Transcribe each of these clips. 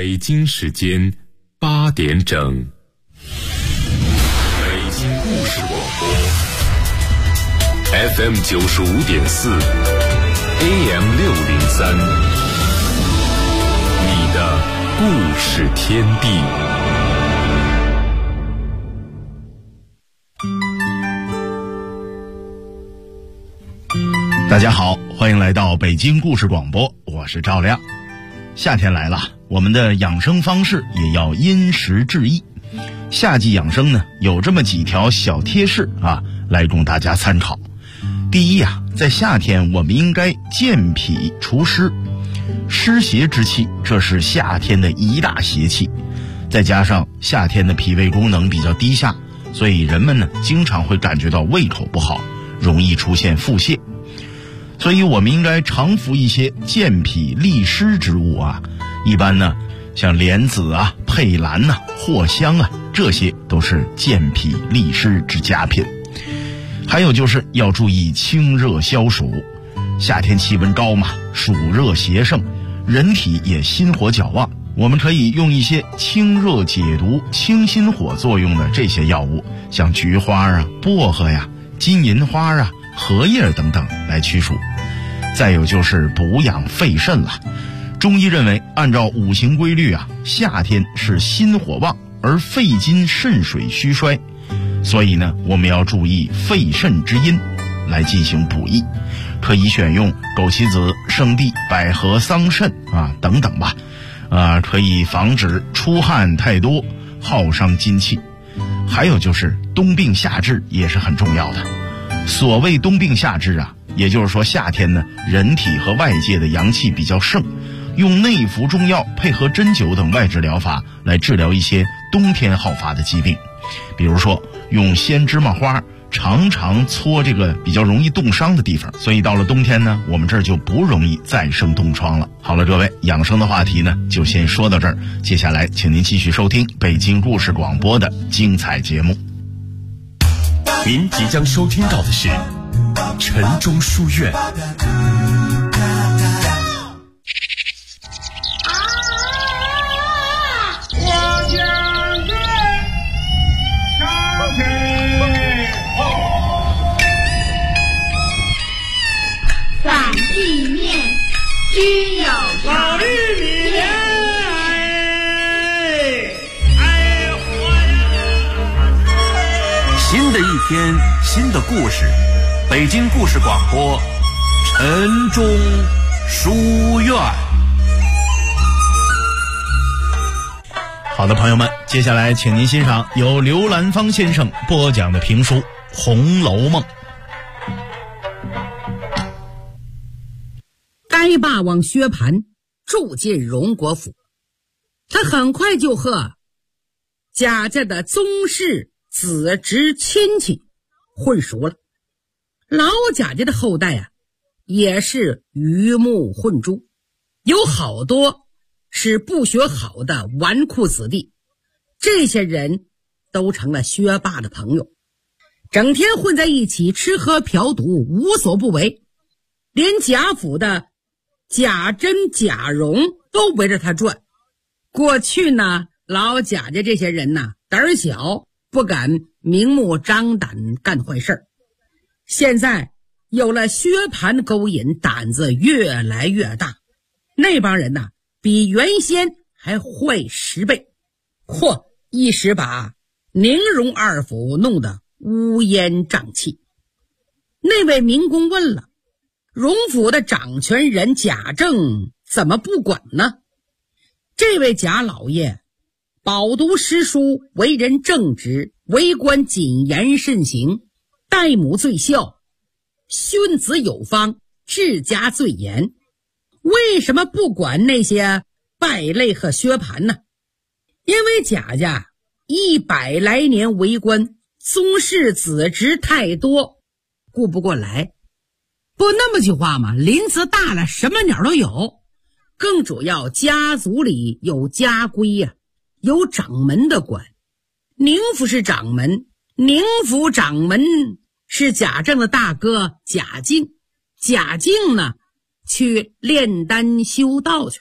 北京时间8点整，北京故事广播 FM 95.4 AM 603，你的故事天地。 大家好，欢迎来到北京故事广播，我是赵亮。夏天来了，我们的养生方式也要因时制宜。夏季养生呢，有这么几条小贴士来供大家参考。第一在夏天我们应该健脾除湿，湿邪之气，这是夏天的一大邪气。再加上夏天的脾胃功能比较低下，所以人们呢经常会感觉到胃口不好，容易出现腹泻。所以我们应该常服一些健脾利湿之物一般呢像莲子佩兰藿香这些都是健脾利湿之佳品。还有就是要注意清热消暑，夏天气温高嘛，暑热邪盛，人体也心火较旺，我们可以用一些清热解毒清心火作用的这些药物，像菊花薄荷金银花荷叶等等来驱暑。再有就是补养肺肾了。中医认为，按照五行规律夏天是心火旺而肺金肾水虚衰，所以呢我们要注意肺肾之阴来进行补益，可以选用枸杞子、生地、百合、桑葚等等吧，可以防止出汗太多，耗伤精气。还有就是冬病夏治也是很重要的。所谓冬病夏治也就是说夏天呢人体和外界的阳气比较盛，用内服中药配合针灸等外治疗法来治疗一些冬天好发的疾病。比如说用鲜芝麻花常常搓这个比较容易冻伤的地方，所以到了冬天呢我们这儿就不容易再生冻疮了。好了，各位，养生的话题呢就先说到这儿，接下来请您继续收听北京故事广播的精彩节目。 您即将收听到的是晨钟书院。 反地面均有老玉米莲， 新的一天，新的故事，北京故事广播，晨钟书院。 好的，朋友们，接下来请您欣赏由刘兰芳先生播讲的评书《红楼梦》。 该霸王薛蟠住进荣国府，他很快就和贾家的宗室子侄亲戚混熟了。老贾家的后代也是鱼目混珠，有好多是不学好的纨绔子弟，这些人都成了薛霸的朋友，整天混在一起，吃喝嫖赌无所不为，连贾府的贾珍、贾蓉都围着他转。过去呢，老贾家这些人胆儿小，不敢明目张胆干坏事儿。现在有了薛蟠勾引，胆子越来越大，那帮人比原先还坏10倍，一时把宁荣二府弄得乌烟瘴气。那位民工问了，荣府的掌权人贾政怎么不管呢？这位贾老爷饱读诗书，为人正直，为官谨言慎行，待母最孝，训子有方，治家最严，为什么不管那些败类和薛蟠呢？因为贾家100来年为官，宗室子侄太多，顾不过来。不那么句话嘛，林子大了什么鸟都有，更主要家族里有家规有掌门的管。宁府是掌门，宁府掌门是贾政的大哥贾敬，贾敬呢去炼丹修道去。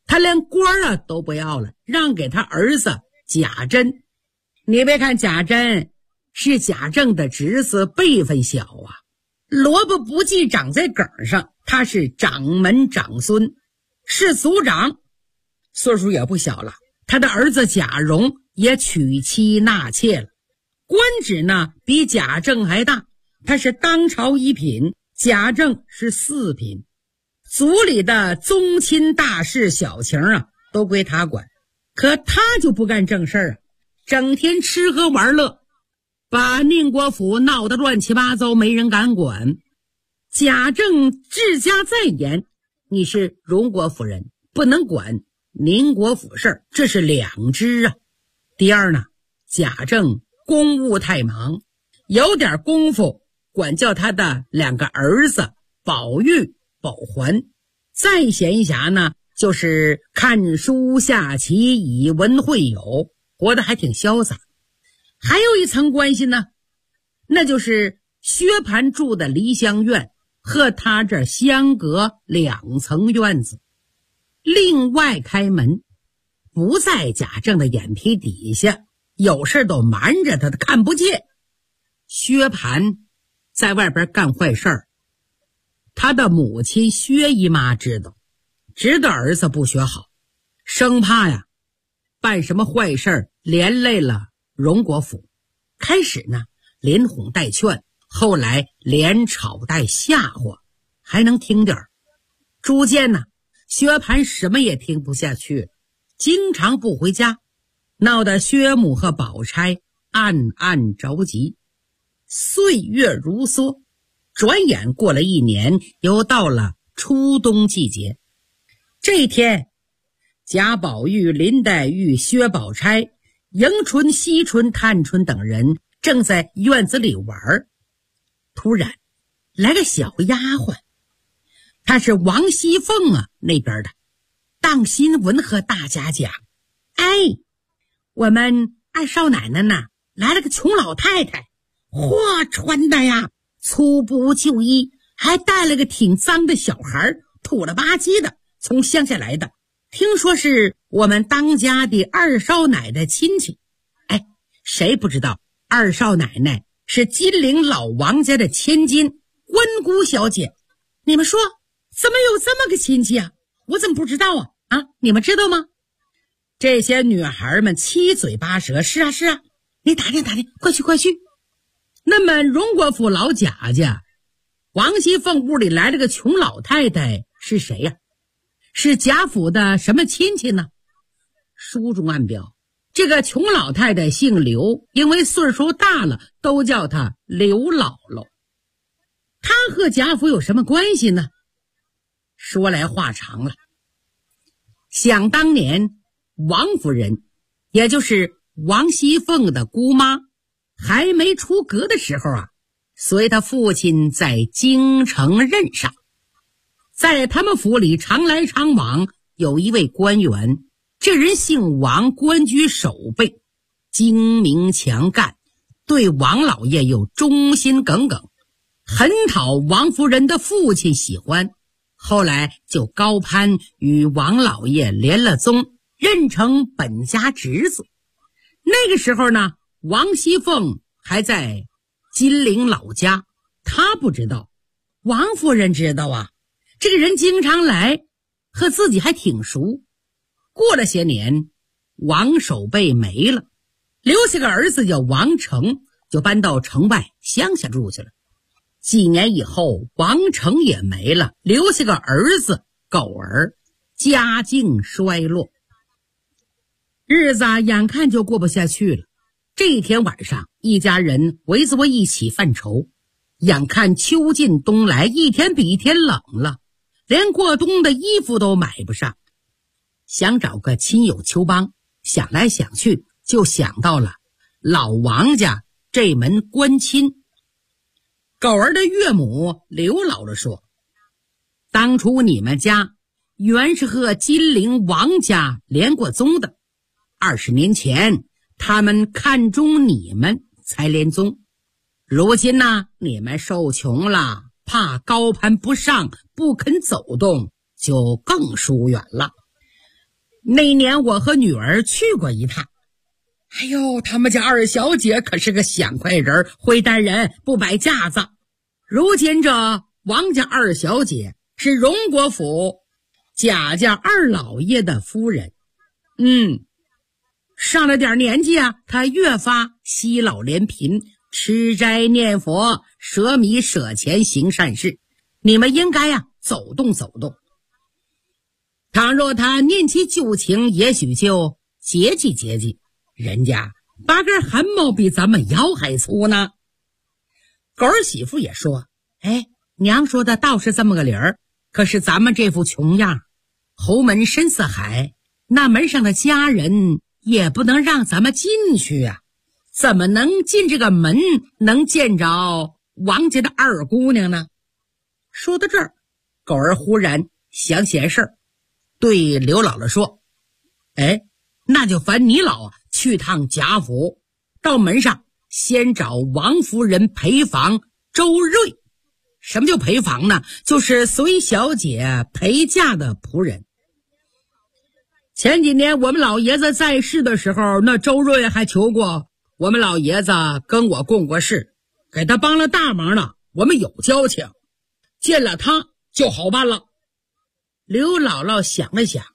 他连官啊都不要了，让给他儿子贾珍。你别看贾珍是贾政的侄子，辈分小啊，萝卜不记长在梗上，他是掌门长孙，是族长，岁数也不小了。他的儿子贾蓉也娶妻纳妾了，官职呢比贾政还大，他是当朝一品，贾政是4品。族里的宗亲大事小情啊都归他管，可他就不干正事啊，整天吃喝玩乐，把宁国府闹得乱七八糟，没人敢管。贾政治家再严，你是荣国府人，不能管宁国府事儿，这是两支啊。第二呢，贾政公务太忙，有点功夫管教他的2个儿子宝玉、宝环，再闲暇呢就是看书下棋，以文会友，活得还挺潇洒。还有一层关系呢，那就是薛蟠住的梨香院和他这相隔2层院子，另外开门，不在贾政的眼皮底下，有事都瞒着他，看不见。薛蟠在外边干坏事儿，他的母亲薛姨妈知道儿子不学好，生怕呀办什么坏事儿连累了荣国府。开始呢连哄带劝，后来连吵带吓唬，还能听点儿。逐渐呢薛蟠什么也听不下去，经常不回家，闹得薛母和宝钗暗暗着急。岁月如梭，转眼过了1年，又到了初冬季节。这天，贾宝玉、林黛玉、薛宝钗、迎春、惜春、探春等人正在院子里玩，突然来个小丫鬟，她是王熙凤啊那边的，当新闻和大家讲，我们二少奶奶呢来了个穷老太太，穿的呀粗布旧衣，还带了个挺脏的小孩，土了吧唧的，从乡下来的，听说是我们当家的二少奶奶亲戚。谁不知道二少奶奶是金陵老王家的千金关姑小姐？你们说怎么有这么个亲戚啊？我怎么不知道啊？你们知道吗？这些女孩们七嘴八舌，是啊，你打听打听，快去。那么荣国府老贾家王熙凤屋里来了个穷老太太，是谁呀？是贾府的什么亲戚呢？书中暗表，这个穷老太太姓刘，因为岁数大了，都叫她刘姥姥。她和贾府有什么关系呢？说来话长了。想当年，王夫人，也就是王熙凤的姑妈，还没出阁的时候啊，随他父亲在京城任上。在他们府里常来常往有一位官员，这人姓王，官居守备，精明强干，对王老爷又忠心耿耿，很讨王夫人的父亲喜欢。后来就高攀与王老爷连了宗，认成本家侄子。那个时候呢，王熙凤还在金陵老家，她不知道，王夫人知道啊。这个人经常来，和自己还挺熟。过了些年，王守备没了，留下个儿子叫王成，就搬到城外乡下住去了。几年以后，王成也没了，留下个儿子狗儿，家境衰落。日子眼看就过不下去了。这一天晚上，一家人围坐一起犯愁。眼看秋尽冬来，一天比一天冷了，连过冬的衣服都买不上，想找个亲友求帮，想来想去就想到了老王家这门官亲。狗儿的岳母刘姥姥说，当初你们家原是和金陵王家连过宗的，20年前他们看中你们才连宗，如今呢，你们受穷了，怕高攀不上，不肯走动，就更疏远了。 那年我和女儿去过一趟，哎呦，他们家二小姐可是个显快人，会待人，不摆架子。如今这王家二小姐是荣国府贾家二老爷的夫人，上了点年纪啊，她越发惜老怜贫，吃斋念佛，舍米舍钱行善事。你们应该走动走动。倘若她念起旧情，也许就节气节气，人家八根汗毛比咱们腰还粗呢。狗儿媳妇也说，娘说的倒是这么个理儿，可是咱们这副穷样，侯门深似海，那门上的家人也不能让咱们进去啊，怎么能进这个门，能见着王家的二姑娘呢？说到这儿，狗儿忽然想起来事儿，对刘姥姥说，那就烦你老去趟贾府，到门上先找王夫人陪房周瑞。什么叫陪房呢？就是随小姐陪嫁的仆人。前几年我们老爷子在世的时候，那周瑞还求过我们老爷子跟我共过事，给他帮了大忙了，我们有交情，见了他就好办了。刘姥姥想了想，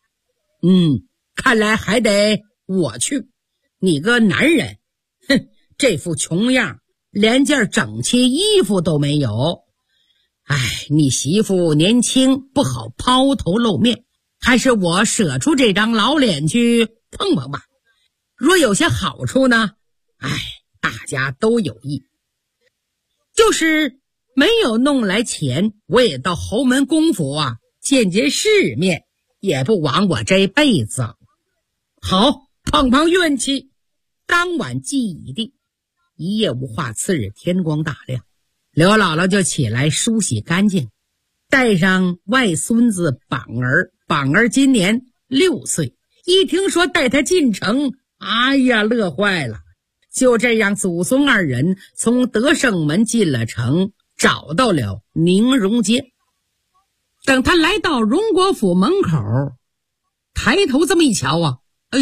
看来还得我去。你个男人，这副穷样，连件整齐衣服都没有。你媳妇年轻，不好抛头露面，还是我舍出这张老脸去碰碰吧。若有些好处呢，大家都有益。就是没有弄来钱，我也到侯门公府见见世面，也不枉我这辈子。好，碰碰运气。当晚既已定，一夜无话。次日天光大亮，刘姥姥就起来梳洗干净，带上外孙子榜儿。榜儿今年6岁，一听说带他进城，乐坏了。就这样，祖孙二人从德胜门进了城，找到了宁荣街。等他来到荣国府门口，抬头这么一瞧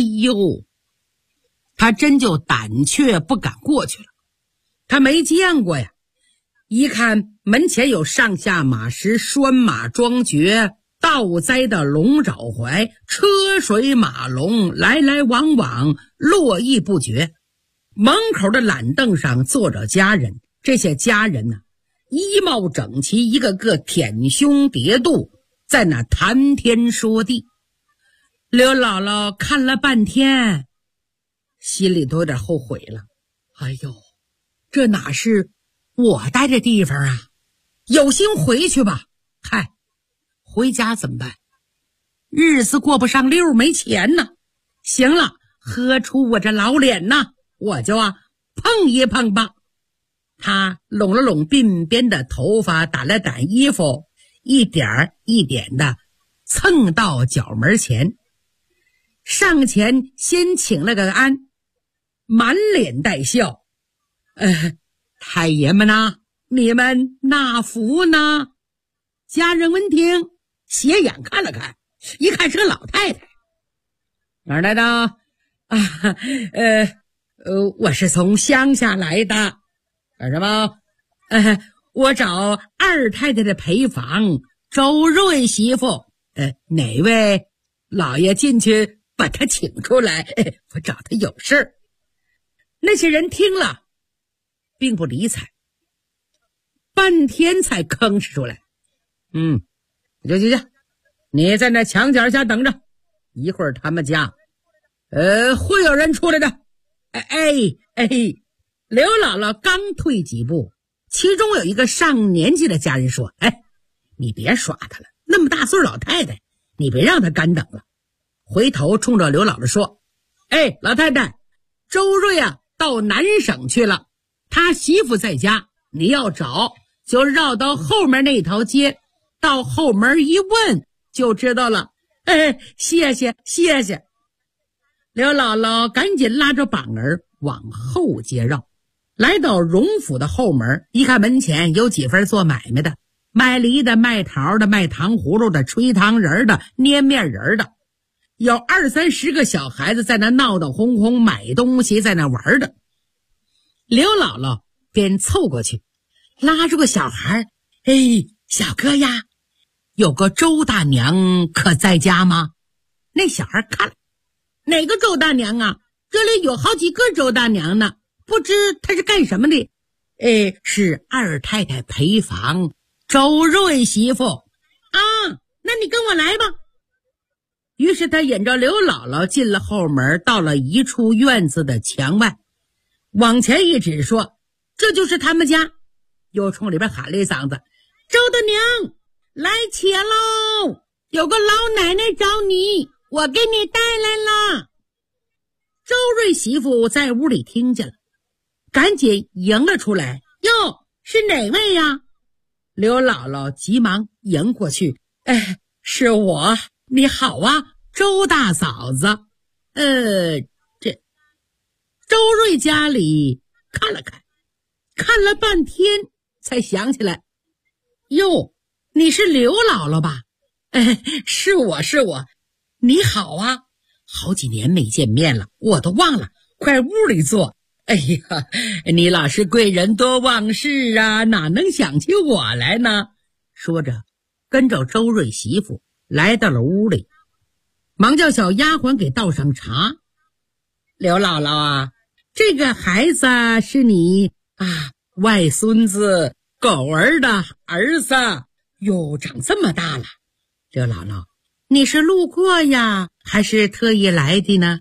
他真就胆怯不敢过去了。他没见过呀，一看门前有上下马石、拴马桩橛、倒栽的龙爪槐，车水马龙，来来往往，络绎不绝。门口的懒凳上坐着家人，这些家人衣帽整齐，一个个舔胸叠肚，在那谈天说地。刘姥姥看了半天，心里都有点后悔了。这哪是我待的地方啊？有心回去吧，回家怎么办？日子过不上溜，没钱呢。行了，喝出我这老脸呢，我就碰一碰吧。他拢了拢鬓边的头发，掸了掸衣服，一点一点的蹭到角门前，上前先请了个安，满脸带笑。太爷们呐，你们纳福呢？家人闻听，斜眼看了看，一看是个老太太。哪儿来的？我是从乡下来的。干什么？我找二太太的陪房周瑞媳妇。哪位老爷进去把她请出来？我找她有事。那些人听了并不理睬，半天才吭哧出来。就你在那墙角下等着，一会儿他们家会有人出来的。刘姥姥刚退几步，其中有一个上年纪的家人说，你别耍他了，那么大岁老太太，你别让她干等了。回头冲着刘姥姥说，老太太，周瑞到南省去了，他媳妇在家，你要找就绕到后面那条街，到后门一问就知道了。谢谢。刘姥姥赶紧拉着榜儿往后街绕，来到荣府的后门，一看门前有几份做买卖的，卖梨的、卖桃的、卖糖葫芦的、吹糖人的、捏面人的。 有20-30个小孩子在那闹闹哄哄买东西，在那玩的。刘姥姥便凑过去拉住个小孩，哎，小哥呀，有个周大娘可在家吗？那小孩看了，哪个周大娘啊？这里有好几个周大娘呢，不知她是干什么的。是二太太陪房周瑞媳妇啊，那你跟我来吧。于是他引着刘姥姥进了后门，到了一处院子的墙外，往前一指说，这就是他们家。又冲里边喊了一嗓子，周大娘来且喽，有个老奶奶找你，我给你带来了。周瑞媳妇在屋里听见了，赶紧迎了出来，哟，是哪位呀？刘姥姥急忙迎过去，是我，你好啊，周大嫂子。这周瑞家里看了看，看了半天才想起来，哟，你是刘姥姥吧？是我，你好啊，好几年没见面了，我都忘了，快屋里坐。哎呀，你老是贵人多忘事啊，哪能想起我来呢？说着跟着周瑞媳妇来到了屋里，忙叫小丫鬟给倒上茶。刘姥姥啊，这个孩子是你外孙子狗儿的儿子，哟，长这么大了。刘姥姥，你是路过呀，还是特意来的呢？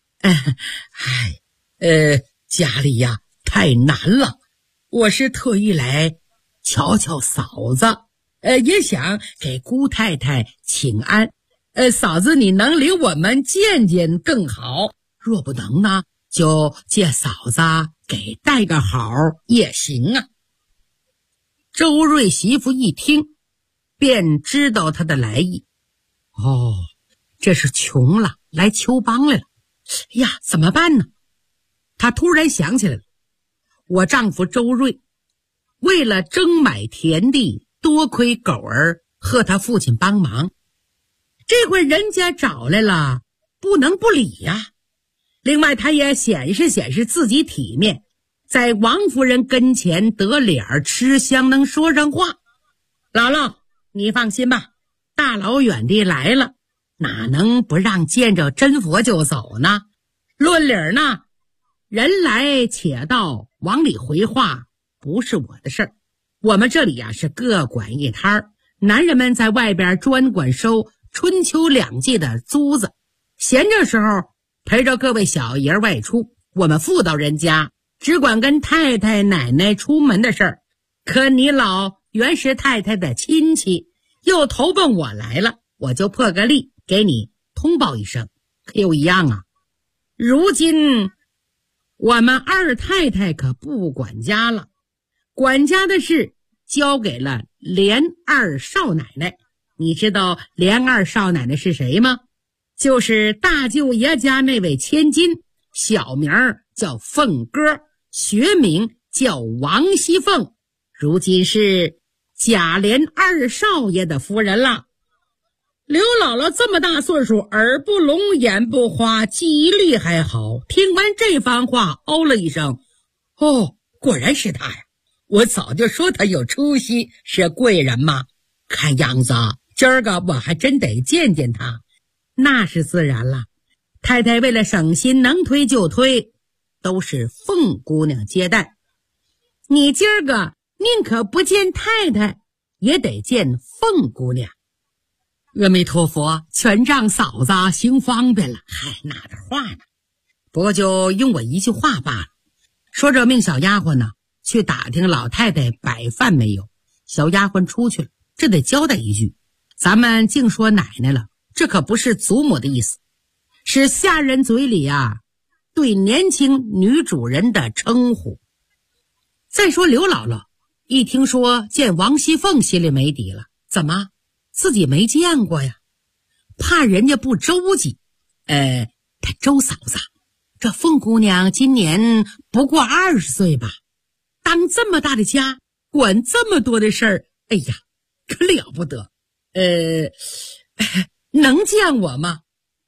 家里呀太难了，我是特意来瞧瞧嫂子，也想给姑太太请安。嫂子你能领我们见见更好，若不能呢，就借嫂子给带个好也行啊。周瑞媳妇一听便知道他的来意，这是穷了来求帮来了。呀，怎么办呢？他突然想起来了，我丈夫周瑞为了争买田地，多亏狗儿和他父亲帮忙，这回人家找来了，不能不理呀。另外他也显示自己体面，在王夫人跟前得脸吃香，能说上话。姥姥你放心吧，大老远地来了，哪能不让见着真佛就走呢？论理呢，人来且到，往里回话不是我的事儿。我们这里呀是各管一摊儿，男人们在外边专管收春秋两季的租子，闲着时候陪着各位小爷外出，我们妇道人家只管跟太太奶奶出门的事儿。可你老原是太太的亲戚，又投奔我来了，我就破个例给你通报一声。可有一样啊，如今我们二太太可不管家了，管家的事交给了连二少奶奶。你知道连二少奶奶是谁吗？就是大舅爷家那位千金，小名叫凤哥，学名叫王熙凤，如今是贾琏二少爷的夫人了。刘姥姥这么大岁数，耳不聋眼不花，记忆力还好，听完这番话哦了一声，果然是他呀，我早就说他有出息，是贵人嘛。看样子今儿个我还真得见见他。那是自然了，太太为了省心，能推就推，都是凤姑娘接待。你今儿个宁可不见太太，也得见凤姑娘。阿弥陀佛，全仗嫂子行方便了。哪的话呢？不过就用我一句话罢了。说着命小丫鬟呢去打听老太太摆饭没有。小丫鬟出去了，这得交代一句，咱们净说奶奶了，这可不是祖母的意思，是下人嘴里对年轻女主人的称呼。再说刘姥姥一听说见王熙凤，心里没底了，怎么自己没见过呀？怕人家不周济。她周嫂子，这凤姑娘今年不过20岁吧，当这么大的家，管这么多的事儿，哎呀，可了不得。能见我吗？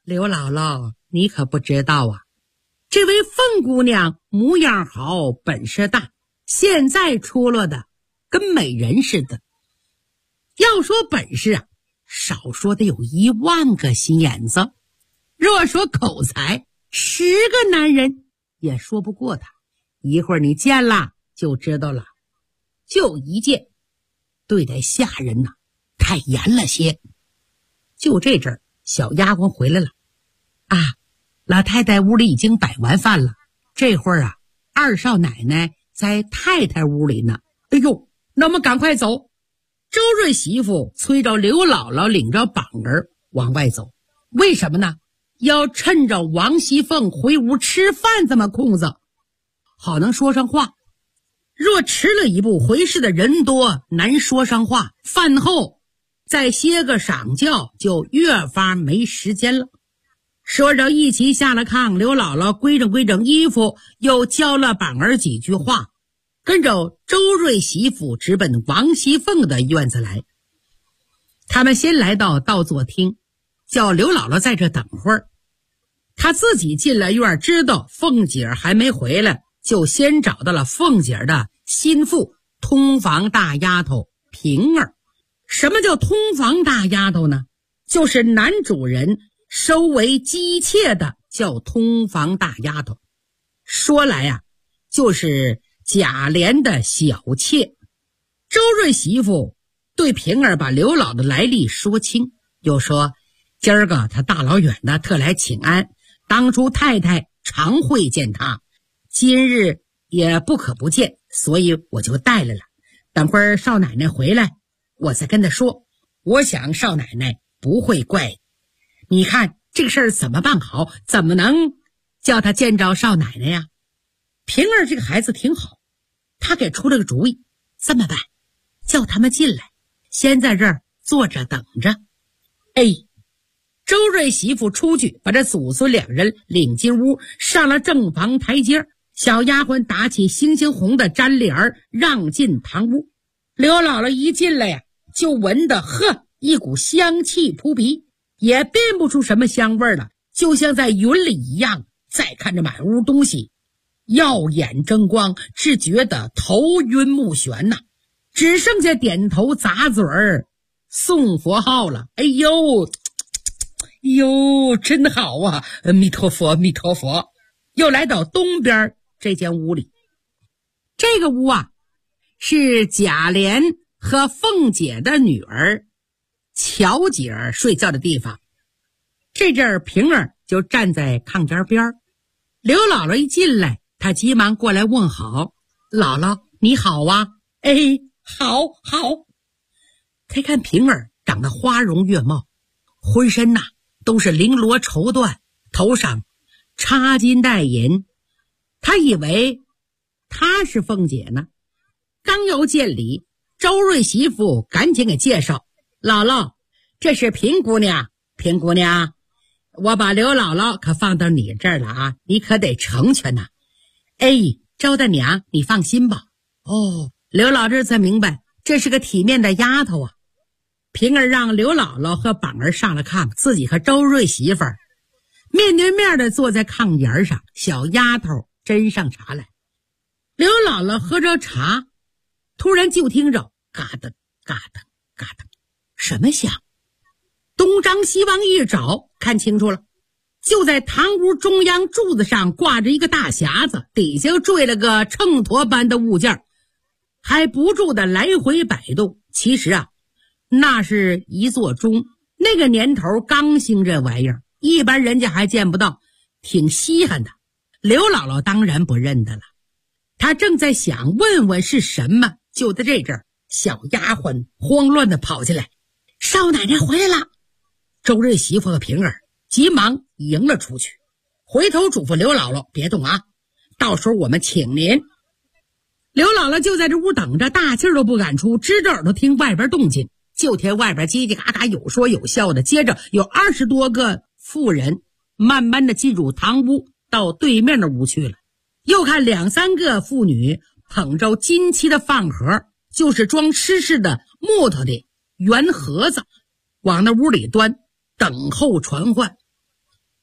刘姥姥，你可不知道啊，这位凤姑娘模样好，本事大，现在出落的跟美人似的。要说本事啊，少说得有10000个心眼子，若说口才，10个男人也说不过他。一会儿你见了就知道了。就一见，对待下人呐，太严了些。就这阵儿，小丫鬟回来了。啊，老太太屋里已经摆完饭了，这会儿啊，二少奶奶在太太屋里呢。哎呦，那我们赶快走。周瑞媳妇催着刘姥姥领着绑儿往外走，为什么呢？要趁着王熙凤回屋吃饭这么空子，好能说上话。若迟了一步，回事的人多，难说上话，饭后再歇个晌觉，就越发没时间了。说着一起下了炕，刘姥姥归整衣服，又教了板儿几句话，跟着周瑞媳妇直奔王熙凤的院子来。他们先来到倒座厅，叫刘姥姥在这等会儿。他自己进了院，知道凤姐还没回来，就先找到了凤姐的心腹通房大丫头平儿。什么叫通房大丫头呢？就是男主人收为姬妾的叫通房大丫头。说来啊，就是贾琏的小妾。周瑞媳妇对平儿把刘老的来历说清，又说今儿个他大老远的特来请安，当初太太常会见他，今日也不可不见，所以我就带来了。等会儿少奶奶回来，我再跟她说。我想少奶奶不会怪你。看这个事儿怎么办好？怎么能叫她见着少奶奶呀？平儿这个孩子挺好，她给出了个主意。这么办，叫他们进来，先在这儿坐着等着。周瑞媳妇出去，把这祖孙2人领进屋，上了正房台阶。小丫鬟打起星星红的毡帘儿，让进堂屋。刘姥姥一进来呀，就闻得一股香气扑鼻，也辨不出什么香味了，就像在云里一样。再看着满屋东西耀眼争光，只觉得头晕目眩呐，只剩下点头咂嘴儿诵佛号了。哎呦，真好啊！阿弥陀佛，阿弥陀佛。又来到东边这间屋里，这个屋啊，是贾琏和凤姐的女儿巧姐儿睡觉的地方。这阵儿平儿就站在炕沿边，刘姥姥一进来，她急忙过来问好。姥姥你好啊。好。他看平儿长得花容月貌，浑身呐都是绫罗绸缎，头上插金戴银，他以为她是凤姐呢。刚要见礼，周瑞媳妇赶紧给介绍，姥姥这是平姑娘。平姑娘，我把刘姥姥可放到你这儿了啊，你可得成全呐。周大娘你放心吧。刘老这才明白这是个体面的丫头啊。平儿让刘姥姥和板儿上了炕，自己和周瑞媳妇儿面对面的坐在炕沿上。小丫头斟上茶来，刘姥姥喝着茶，突然就听着嘎噔嘎噔嘎噔，什么响？东张西望一找，看清楚了，就在堂屋中央柱子上挂着一个大匣子，底下坠了个秤砣般的物件，还不住的来回摆动。其实啊，那是一座钟，那个年头刚兴这玩意儿，一般人家还见不到，挺稀罕的。刘姥姥当然不认得了，她正在想问问是什么，就在这阵儿，小丫鬟慌乱的跑进来，少奶奶回来了。周瑞媳妇和平儿急忙迎了出去，回头嘱咐刘姥姥别动啊，到时候我们请您。刘姥姥就在这屋等着，大气儿都不敢出，支着耳朵听外边动静。就听外边叽叽嘎嘎有说有笑的，接着有20多个妇人慢慢的进入堂屋，到对面的屋去了。又看2、3个妇女捧着金漆的饭盒，就是装吃食的木头的圆盒子，往那屋里端，等候传唤。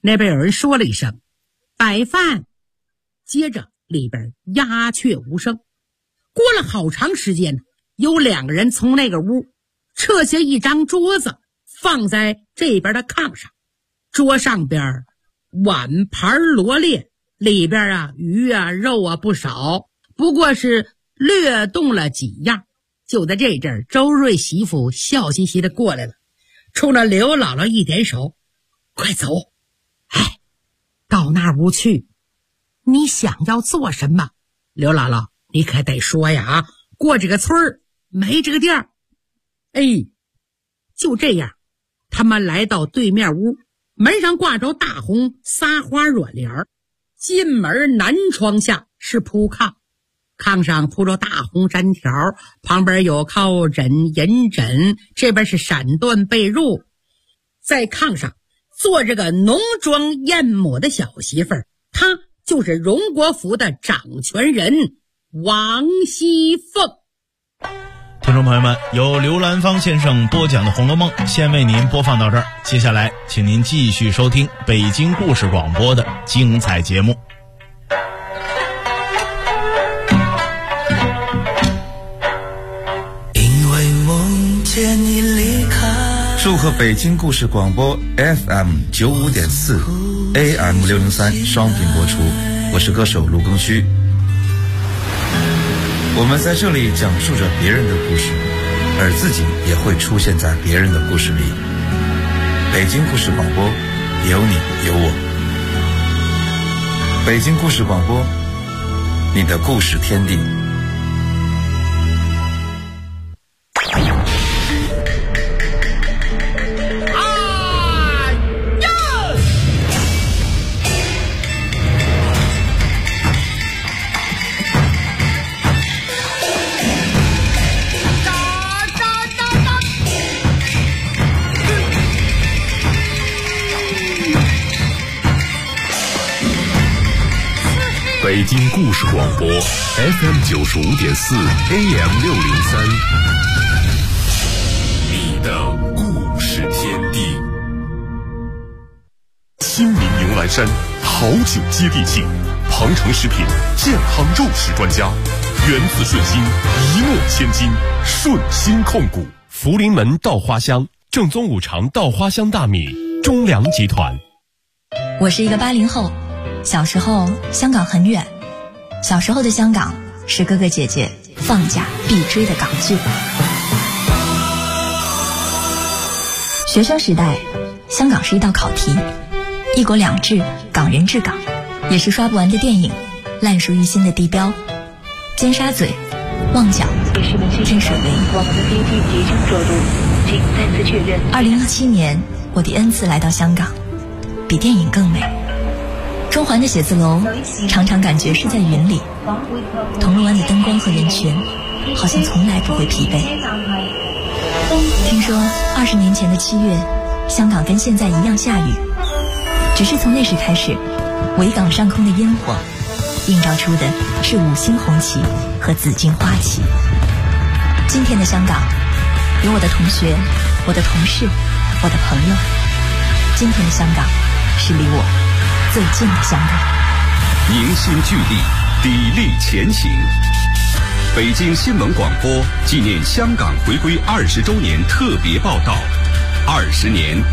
那边有人说了一声摆饭，接着里边鸦雀无声。过了好长时间，有2个人从那个屋撤下一张桌子，放在这边的炕上。桌上边碗盘罗列，里边鱼肉不少，不过是略动了几样。就在这阵儿，周瑞媳妇笑嘻嘻的过来了，冲着刘姥姥一点手：“快走！哎，到那屋去，你想要做什么？刘姥姥，你可得说呀！过这个村儿没这个店儿。”哎，就这样，他们来到对面屋，门上挂着大红撒花软帘儿，进门南窗下是铺炕，炕上铺着大红毡条，旁边有靠枕、银枕，这边是闪缎被褥。在炕上坐着个浓妆艳抹的小媳妇儿，她就是荣国府的掌权人王熙凤。 听众朋友们，由刘兰芳先生播讲的《红楼梦》先为您播放到这儿，接下来请您继续收听北京故事广播的精彩节目。 因为梦见你离开， 祝贺北京故事广播 FM95.4 AM603 双频播出，我是歌手卢庚戌。我们在这里讲述着别人的故事，而自己也会出现在别人的故事里。北京故事广播，有你有我。北京故事广播，你的故事天地。 北京故事广播 FM95.4 AM603， 你的故事天地。新民牛栏山好酒接地气，鹏程食品健康肉食专家，源自顺心，一诺千金，顺心控股。福临门稻花香正宗五常稻花香大米，中粮集团。 我是一个80后，小时候香港很远，小时候的香港是哥哥姐姐放假必追的港剧。学生时代，香港是一道考题，一国两制，港人治港，也是刷不完的电影，烂熟于心的地标，尖沙咀、旺角、天水围。2017年，我第 N 次来到香港，比电影更美。中环的写字楼常常感觉是在云里，铜锣湾的灯光和人群好像从来不会疲惫。听说20年前的7月，香港跟现在一样下雨，只是从那时开始，维港上空的烟火映照出的是5星红旗和紫荆花旗。今天的香港，有我的同学，我的同事，我的朋友。今天的香港是离我最近的香港。 凝心聚力，砥砺前行。北京新闻广播纪念香港回归20周年特别报道，20年。